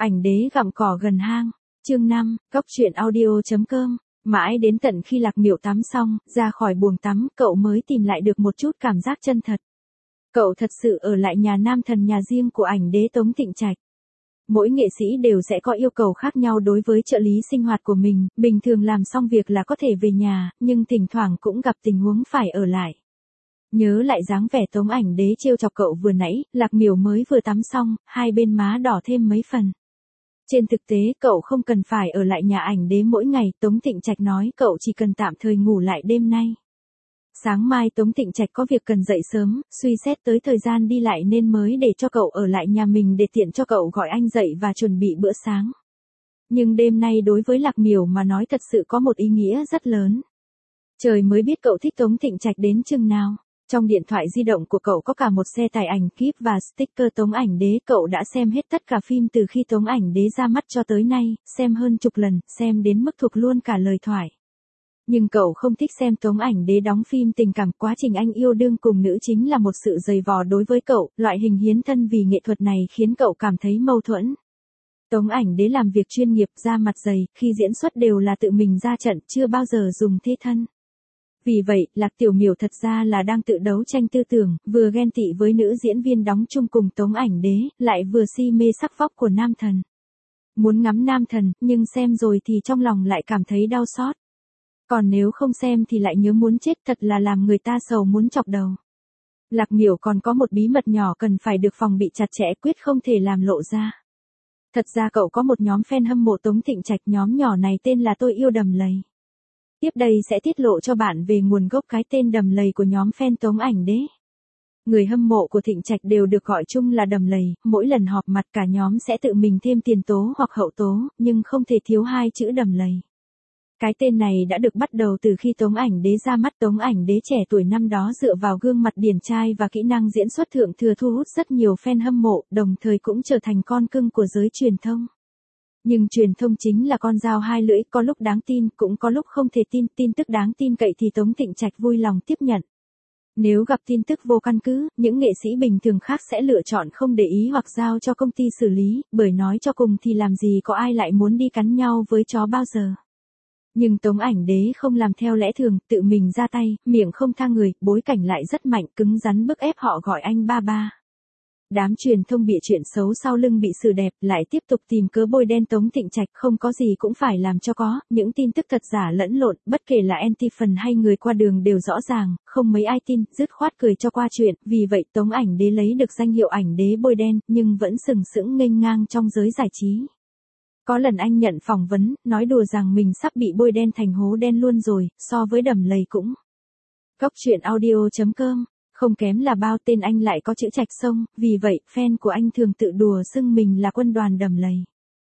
Ảnh đế gặm cỏ gần hang. Chương 5, Cóc truyện audio.com. Mãi đến tận khi Lạc Miểu tắm xong, ra khỏi buồng tắm, cậu mới tìm lại được một chút cảm giác chân thật. Cậu thật sự ở lại nhà nam thần, nhà riêng của ảnh đế Tống Thịnh Trạch. Mỗi nghệ sĩ đều sẽ có yêu cầu khác nhau đối với trợ lý sinh hoạt của mình, bình thường làm xong việc là có thể về nhà, nhưng thỉnh thoảng cũng gặp tình huống phải ở lại. Nhớ lại dáng vẻ Tống ảnh đế trêu chọc cậu vừa nãy, Lạc Miểu mới vừa tắm xong, hai bên má đỏ thêm mấy phần. Trên thực tế cậu không cần phải ở lại nhà ảnh đế mỗi ngày, Tống Thịnh Trạch nói cậu chỉ cần tạm thời ngủ lại đêm nay. Sáng mai Tống Thịnh Trạch có việc cần dậy sớm, suy xét tới thời gian đi lại nên mới để cho cậu ở lại nhà mình để tiện cho cậu gọi anh dậy và chuẩn bị bữa sáng. Nhưng đêm nay đối với Lạc Miểu mà nói thật sự có một ý nghĩa rất lớn. Trời mới biết cậu thích Tống Thịnh Trạch đến chừng nào. Trong điện thoại di động của cậu có cả một xe tải ảnh kíp và sticker Tống ảnh đế, cậu đã xem hết tất cả phim từ khi Tống ảnh đế ra mắt cho tới nay, xem hơn chục lần, xem đến mức thuộc luôn cả lời thoại. Nhưng cậu không thích xem Tống ảnh đế đóng phim tình cảm, quá trình anh yêu đương cùng nữ chính là một sự dày vò đối với cậu, loại hình hiến thân vì nghệ thuật này khiến cậu cảm thấy mâu thuẫn. Tống ảnh đế làm việc chuyên nghiệp, da mặt dày, khi diễn xuất đều là tự mình ra trận, chưa bao giờ dùng thế thân. Vì vậy, Lạc Tiểu Miểu thật ra là đang tự đấu tranh tư tưởng, vừa ghen tị với nữ diễn viên đóng chung cùng Tống ảnh đế, lại vừa si mê sắc vóc của nam thần. Muốn ngắm nam thần, nhưng xem rồi thì trong lòng lại cảm thấy đau xót. Còn nếu không xem thì lại nhớ muốn chết, thật là làm người ta sầu muốn chọc đầu. Lạc Miểu còn có một bí mật nhỏ cần phải được phòng bị chặt chẽ, quyết không thể làm lộ ra. Thật ra cậu có một nhóm fan hâm mộ Tống Thịnh Trạch, nhóm nhỏ này tên là Tôi Yêu Đầm Lầy. Tiếp đây sẽ tiết lộ cho bạn về nguồn gốc cái tên Đầm Lầy của nhóm fan Tống ảnh đế. Người hâm mộ của Thịnh Trạch đều được gọi chung là Đầm Lầy, mỗi lần họp mặt cả nhóm sẽ tự mình thêm tiền tố hoặc hậu tố, nhưng không thể thiếu hai chữ Đầm Lầy. Cái tên này đã được bắt đầu từ khi Tống ảnh đế ra mắt. Tống ảnh đế trẻ tuổi năm đó dựa vào gương mặt điển trai và kỹ năng diễn xuất thượng thừa thu hút rất nhiều fan hâm mộ, đồng thời cũng trở thành con cưng của giới truyền thông. Nhưng truyền thông chính là con dao hai lưỡi, có lúc đáng tin, cũng có lúc không thể tin, tin tức đáng tin cậy thì Tống Thịnh Trạch vui lòng tiếp nhận. Nếu gặp tin tức vô căn cứ, những nghệ sĩ bình thường khác sẽ lựa chọn không để ý hoặc giao cho công ty xử lý, bởi nói cho cùng thì làm gì có ai lại muốn đi cắn nhau với chó bao giờ. Nhưng Tống ảnh đế không làm theo lẽ thường, tự mình ra tay, miệng không tha người, bối cảnh lại rất mạnh, cứng rắn bức ép họ gọi anh ba ba. Đám truyền thông bịa chuyện xấu sau lưng bị xử đẹp, lại tiếp tục tìm cớ bôi đen Tống Thịnh Trạch, không có gì cũng phải làm cho có, những tin tức thật giả lẫn lộn, bất kể là anti-fan hay người qua đường đều rõ ràng, không mấy ai tin, dứt khoát cười cho qua chuyện, vì vậy Tống ảnh đế lấy được danh hiệu ảnh đế bôi đen, nhưng vẫn sừng sững nghênh ngang trong giới giải trí. Có lần anh nhận phỏng vấn, nói đùa rằng mình sắp bị bôi đen thành hố đen luôn rồi, so với Đầm Lầy cũng. Cóc truyện audio.com. Không kém là bao, tên anh lại có chữ Trạch sông, vì vậy, fan của anh thường tự đùa xưng mình là quân đoàn Đầm Lầy.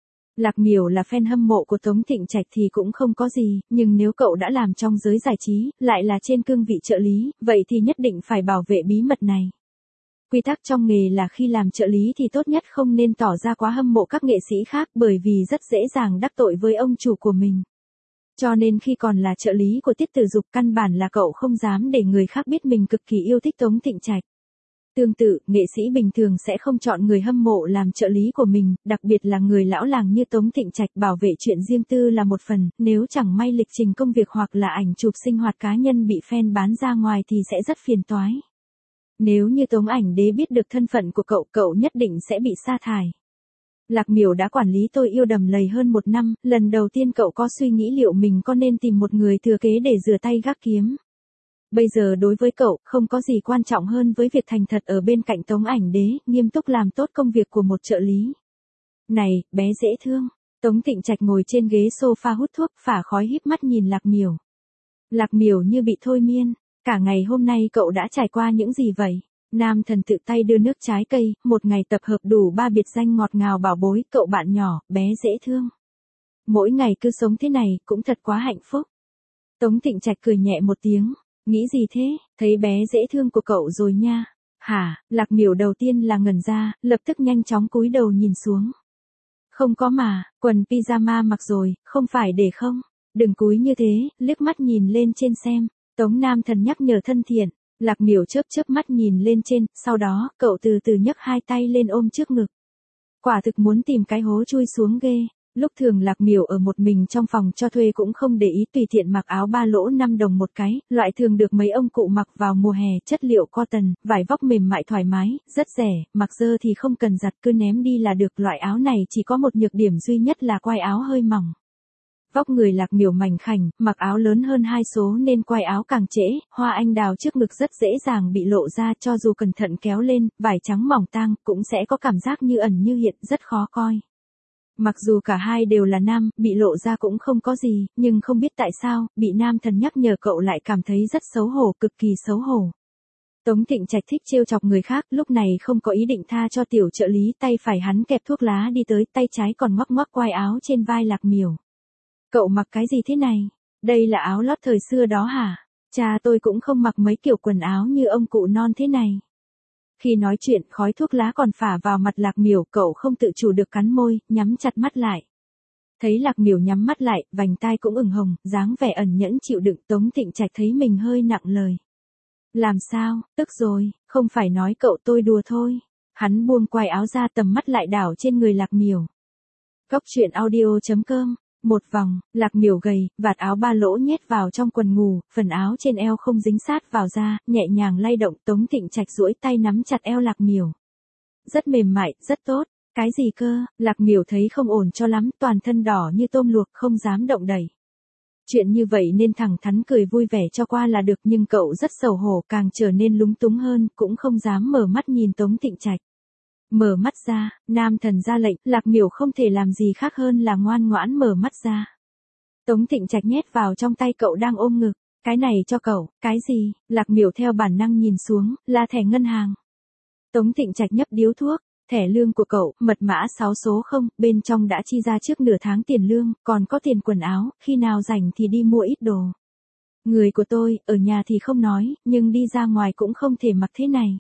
Lạc Miểu là fan hâm mộ của Tống Thịnh Trạch thì cũng không có gì, nhưng nếu cậu đã làm trong giới giải trí, lại là trên cương vị trợ lý, vậy thì nhất định phải bảo vệ bí mật này. Quy tắc trong nghề là khi làm trợ lý thì tốt nhất không nên tỏ ra quá hâm mộ các nghệ sĩ khác, bởi vì rất dễ dàng đắc tội với ông chủ của mình. Cho nên khi còn là trợ lý của Tiết Tử Dục, căn bản là cậu không dám để người khác biết mình cực kỳ yêu thích Tống Thịnh Trạch. Tương tự, nghệ sĩ bình thường sẽ không chọn người hâm mộ làm trợ lý của mình, đặc biệt là người lão làng như Tống Thịnh Trạch. Bảo vệ chuyện riêng tư là một phần, nếu chẳng may lịch trình công việc hoặc là ảnh chụp sinh hoạt cá nhân bị fan bán ra ngoài thì sẽ rất phiền toái. Nếu như Tống ảnh đế biết được thân phận của cậu nhất định sẽ bị sa thải. Lạc Miểu đã quản lý Tôi Yêu Đầm Lầy hơn một năm, lần đầu tiên cậu có suy nghĩ liệu mình có nên tìm một người thừa kế để rửa tay gác kiếm. Bây giờ đối với cậu, không có gì quan trọng hơn với việc thành thật ở bên cạnh Tống ảnh đế, nghiêm túc làm tốt công việc của một trợ lý. Này, bé dễ thương. Tống Thịnh Trạch ngồi trên ghế sofa hút thuốc, phả khói híp mắt nhìn Lạc Miểu. Lạc Miểu như bị thôi miên, cả ngày hôm nay cậu đã trải qua những gì vậy? Nam thần tự tay đưa nước trái cây, một ngày tập hợp đủ 3 biệt danh ngọt ngào bảo bối, cậu bạn nhỏ, bé dễ thương. Mỗi ngày cứ sống thế này, cũng thật quá hạnh phúc. Tống Thịnh Trạch cười nhẹ một tiếng, nghĩ gì thế, thấy bé dễ thương của cậu rồi nha. Hả, Lạc Miểu đầu tiên là ngẩn ra, lập tức nhanh chóng cúi đầu nhìn xuống. Không có mà, quần pyjama mặc rồi, không phải để không? Đừng cúi như thế, liếc mắt nhìn lên trên xem. Tống nam thần nhắc nhở thân thiện. Lạc Miểu chớp chớp mắt nhìn lên trên, sau đó, cậu từ từ nhấc hai tay lên ôm trước ngực. Quả thực muốn tìm cái hố chui xuống ghê. Lúc thường Lạc Miểu ở một mình trong phòng cho thuê cũng không để ý, tùy tiện mặc áo ba lỗ 5 đồng một cái, loại thường được mấy ông cụ mặc vào mùa hè, chất liệu cotton, vải vóc mềm mại thoải mái, rất rẻ, mặc dơ thì không cần giặt, cứ ném đi là được. Loại áo này chỉ có một nhược điểm duy nhất là quai áo hơi mỏng. Vóc người Lạc Miểu mảnh khảnh, mặc áo lớn hơn 2 số nên quai áo càng trễ, hoa anh đào trước ngực rất dễ dàng bị lộ ra, cho dù cẩn thận kéo lên, vải trắng mỏng tang, cũng sẽ có cảm giác như ẩn như hiện, rất khó coi. Mặc dù cả hai đều là nam, bị lộ ra cũng không có gì, nhưng không biết tại sao, bị nam thần nhắc nhở cậu lại cảm thấy rất xấu hổ, cực kỳ xấu hổ. Tống Thịnh Trạch thích trêu chọc người khác, lúc này không có ý định tha cho tiểu trợ lý, tay phải hắn kẹp thuốc lá đi tới, tay trái còn ngoắc ngoắc quai áo trên vai Lạc Miểu. Cậu mặc cái gì thế này? Đây là áo lót thời xưa đó hả? Cha tôi cũng không mặc mấy kiểu quần áo như ông cụ non thế này. Khi nói chuyện, khói thuốc lá còn phả vào mặt Lạc Miểu, cậu không tự chủ được cắn môi, nhắm chặt mắt lại. Thấy Lạc Miểu nhắm mắt lại, vành tai cũng ửng hồng, dáng vẻ ẩn nhẫn chịu đựng, Tống Thịnh Trạch thấy mình hơi nặng lời. Làm sao, tức rồi, không phải nói cậu tôi đùa thôi. Hắn buông quai áo ra, tầm mắt lại đảo trên người Lạc Miểu. Góc truyện audio.com. Một vòng, Lạc Miểu gầy, vạt áo ba lỗ nhét vào trong quần ngủ, phần áo trên eo không dính sát vào da, nhẹ nhàng lay động. Tống Thịnh Trạch duỗi tay nắm chặt eo Lạc Miểu. Rất mềm mại, rất tốt. Cái gì cơ? Lạc Miểu thấy không ổn cho lắm, toàn thân đỏ như tôm luộc, không dám động đẩy. Chuyện như vậy nên thẳng thắn cười vui vẻ cho qua là được, nhưng cậu rất xấu hổ, càng trở nên lúng túng hơn, cũng không dám mở mắt nhìn Tống Thịnh Trạch. Mở mắt ra, nam thần ra lệnh, Lạc Miểu không thể làm gì khác hơn là ngoan ngoãn mở mắt ra. Tống Thịnh Trạch nhét vào trong tay cậu đang ôm ngực. Cái này cho cậu, cái gì? Lạc Miểu theo bản năng nhìn xuống, là thẻ ngân hàng. Tống Thịnh Trạch nhấp điếu thuốc, thẻ lương của cậu, mật mã 6 số 0, bên trong đã chi ra trước nửa tháng tiền lương, còn có tiền quần áo, khi nào rảnh thì đi mua ít đồ. Người của tôi, ở nhà thì không nói, nhưng đi ra ngoài cũng không thể mặc thế này.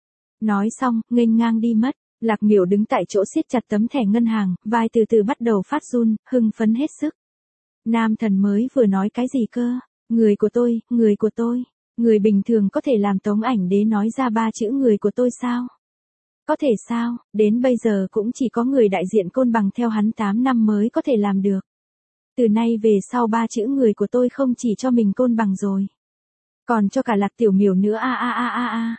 Nói xong, nghênh ngang đi mất. Lạc Miểu đứng tại chỗ siết chặt tấm thẻ ngân hàng, vai từ từ bắt đầu phát run, hưng phấn hết sức. Nam thần mới vừa nói cái gì cơ? Người của tôi, người của tôi. Người bình thường có thể làm Tống Ảnh Đế nói ra 3 chữ người của tôi sao? Có thể sao, đến bây giờ cũng chỉ có người đại diện Côn Bằng theo hắn 8 năm mới có thể làm được. Từ nay về sau 3 chữ người của tôi không chỉ cho mình Côn Bằng rồi. Còn cho cả Lạc Tiểu Miểu nữa a.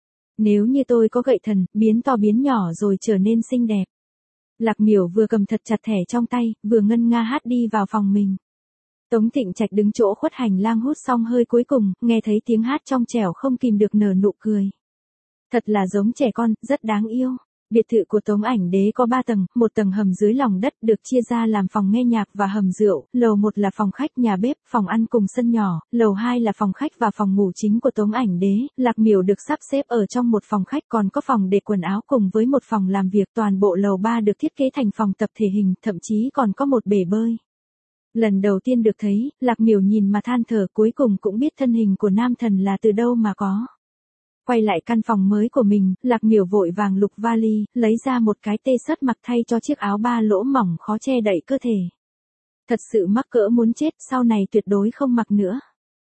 Nếu như tôi có gậy thần, biến to biến nhỏ rồi trở nên xinh đẹp. Lạc Miểu vừa cầm thật chặt thẻ trong tay, vừa ngân nga hát đi vào phòng mình. Tống Thịnh Trạch đứng chỗ khuất hành lang hút xong hơi cuối cùng, nghe thấy tiếng hát trong trẻo không kìm được nở nụ cười. Thật là giống trẻ con, rất đáng yêu. Biệt thự của Tống Ảnh Đế có 3 tầng, một tầng hầm dưới lòng đất được chia ra làm phòng nghe nhạc và hầm rượu, lầu 1 là phòng khách nhà bếp, phòng ăn cùng sân nhỏ, lầu 2 là phòng khách và phòng ngủ chính của Tống Ảnh Đế. Lạc Miểu được sắp xếp ở trong một phòng khách, còn có phòng để quần áo cùng với một phòng làm việc. Toàn bộ lầu 3 được thiết kế thành phòng tập thể hình, thậm chí còn có một bể bơi. Lần đầu tiên được thấy, Lạc Miểu nhìn mà than thở, cuối cùng cũng biết thân hình của nam thần là từ đâu mà có. Quay lại căn phòng mới của mình, Lạc Miểu vội vàng lục vali, lấy ra một cái t-shirt mặc thay cho chiếc áo ba lỗ mỏng khó che đậy cơ thể. Thật sự mắc cỡ muốn chết, sau này tuyệt đối không mặc nữa.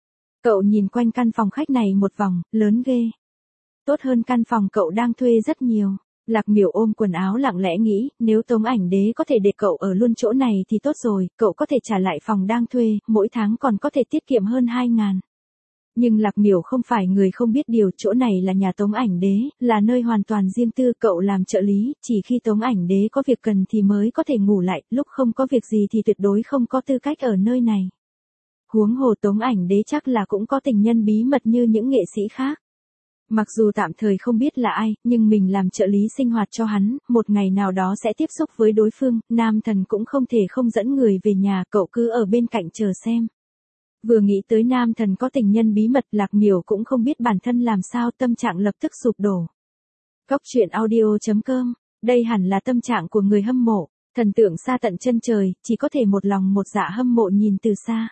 Cậu nhìn quanh căn phòng khách này một vòng, lớn ghê. Tốt hơn căn phòng cậu đang thuê rất nhiều. Lạc Miểu ôm quần áo lặng lẽ nghĩ, nếu Tống Ảnh Đế có thể để cậu ở luôn chỗ này thì tốt rồi, cậu có thể trả lại phòng đang thuê, mỗi tháng còn có thể tiết kiệm hơn 2.000. Nhưng Lạc Miểu không phải người không biết điều, chỗ này là nhà Tống Ảnh Đế, là nơi hoàn toàn riêng tư, cậu làm trợ lý, chỉ khi Tống Ảnh Đế có việc cần thì mới có thể ngủ lại, lúc không có việc gì thì tuyệt đối không có tư cách ở nơi này. Huống hồ Tống Ảnh Đế chắc là cũng có tình nhân bí mật như những nghệ sĩ khác. Mặc dù tạm thời không biết là ai, nhưng mình làm trợ lý sinh hoạt cho hắn, một ngày nào đó sẽ tiếp xúc với đối phương, nam thần cũng không thể không dẫn người về nhà, cậu cứ ở bên cạnh chờ xem. Vừa nghĩ tới nam thần có tình nhân bí mật, Lạc Miểu cũng không biết bản thân làm sao, tâm trạng lập tức sụp đổ. Góc truyện audio.com, đây hẳn là tâm trạng của người hâm mộ, thần tượng xa tận chân trời, chỉ có thể một lòng một dạ hâm mộ nhìn từ xa.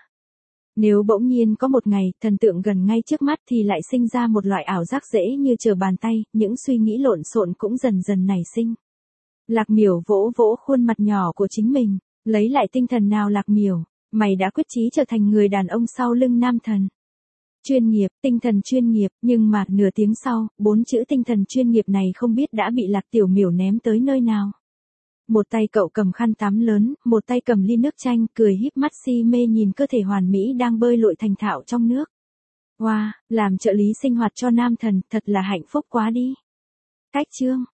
Nếu bỗng nhiên có một ngày, thần tượng gần ngay trước mắt thì lại sinh ra một loại ảo giác dễ như trở bàn tay, những suy nghĩ lộn xộn cũng dần dần nảy sinh. Lạc Miểu vỗ vỗ khuôn mặt nhỏ của chính mình, lấy lại tinh thần nào Lạc Miểu, mày đã quyết chí trở thành người đàn ông sau lưng nam thần. Chuyên nghiệp, tinh thần chuyên nghiệp, nhưng mà nửa tiếng sau, 4 chữ tinh thần chuyên nghiệp này không biết đã bị Lạc Tiểu Miểu ném tới nơi nào. Một tay cậu cầm khăn tắm lớn, một tay cầm ly nước chanh, cười híp mắt si mê nhìn cơ thể hoàn mỹ đang bơi lội thành thạo trong nước. Wow, làm trợ lý sinh hoạt cho nam thần, thật là hạnh phúc quá đi. Cách chương